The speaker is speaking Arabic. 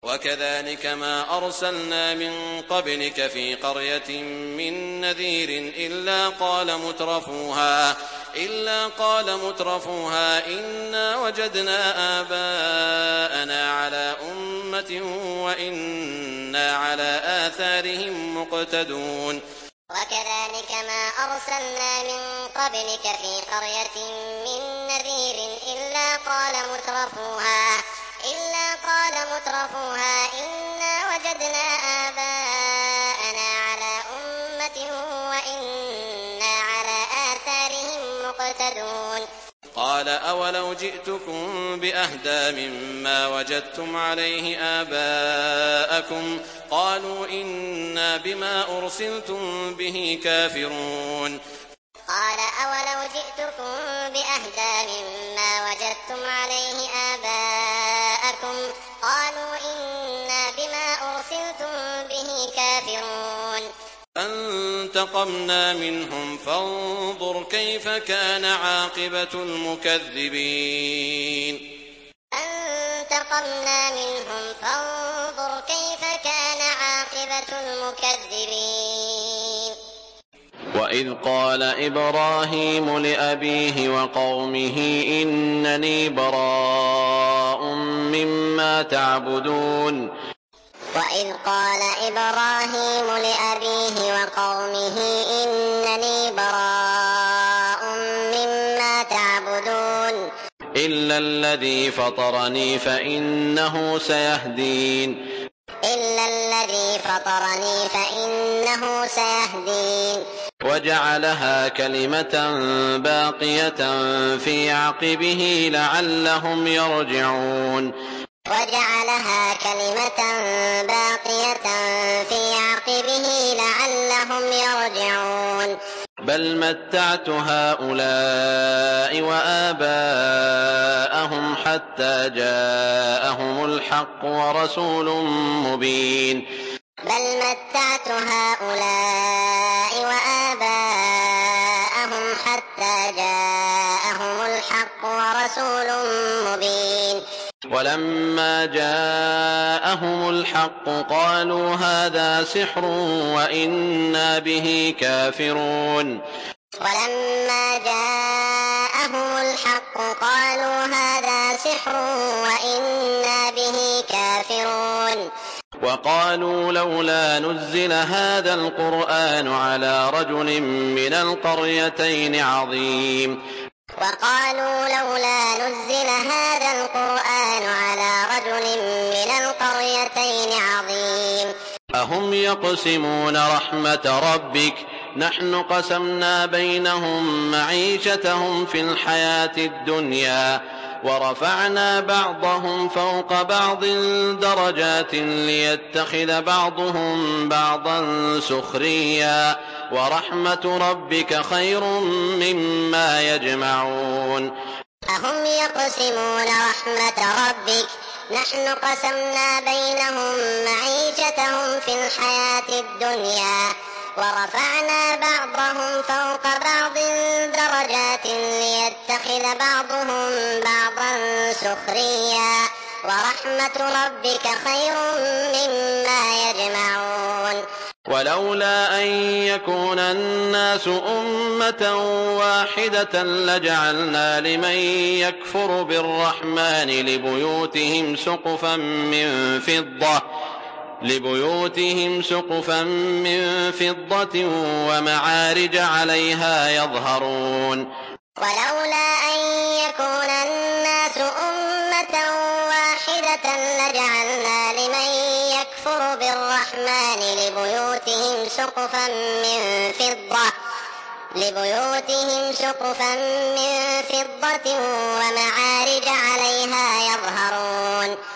وكذلك ما أرسلنا من قبلك في قرية من نذير إلا قال مترفوها إنا وجدنا آباءنا على أمة وإنا على آثارهم مقتدون. وكذلك ما أرسلنا من قبلك في قرية من نذير إلا قال مترفوها إنا وجدنا آباءنا على أمة وإنا على آثارهم مقتدون. قال أولو جئتكم بأهدى مما وجدتم عليه آباءكم قالوا إنا بما أرسلتم به كافرون. قال أولو جئتكم بأهدى مما وجدتم عليه آباءكم قالوا إنا بما أرسلتم به كافرون. فانتقمنا منهم فانظر كيف كان عاقبة المكذبين. فانتقمنا منهم فانظر كيف كان عاقبة المكذبين. وإذ قال إبراهيم لأبيه وقومه إنني براء مما تعبدون. وإذ قال إبراهيم لأبيه وقومه إنني براء مما تعبدون إلا الذي فطرني فإنه سيهدين. وجعلها كلمة باقية في عقبه لعلهم يرجعون. بل متعت هؤلاء وآباءهم حتى جاءهم الحق ورسول مبين. ولما جاءهم الحق قالوا هذا سحر وإنا به كافرون. وقالوا لولا نزل هذا القرآن على رجل من القريتين عظيم. أهم يقسمون رحمة ربك نحن قسمنا بينهم معيشتهم في الحياة الدنيا ورفعنا بعضهم فوق بعض درجات ليتخذ بعضهم بعضا سخريا ورحمة ربك خير مما يجمعون. أهم يقسمون رحمة ربك نحن قسمنا بينهم معيشتهم في الحياة الدنيا ورفعنا بعضهم فوق بعض درجات ليتخذ بعضهم بعضا سخريا ورحمة ربك خير مما يجمعون. ولولا أن يكون الناس أمة واحدة لجعلنا لمن يكفر بالرحمن لبيوتهم سقفا من فضة ومعارج عليها يظهرون. ولولا أن يكون الناس أمة واحدة لجعلنا لمن يكفر بالرحمن لبيوتهم سقفا من فضة ومعارج عليها يظهرون.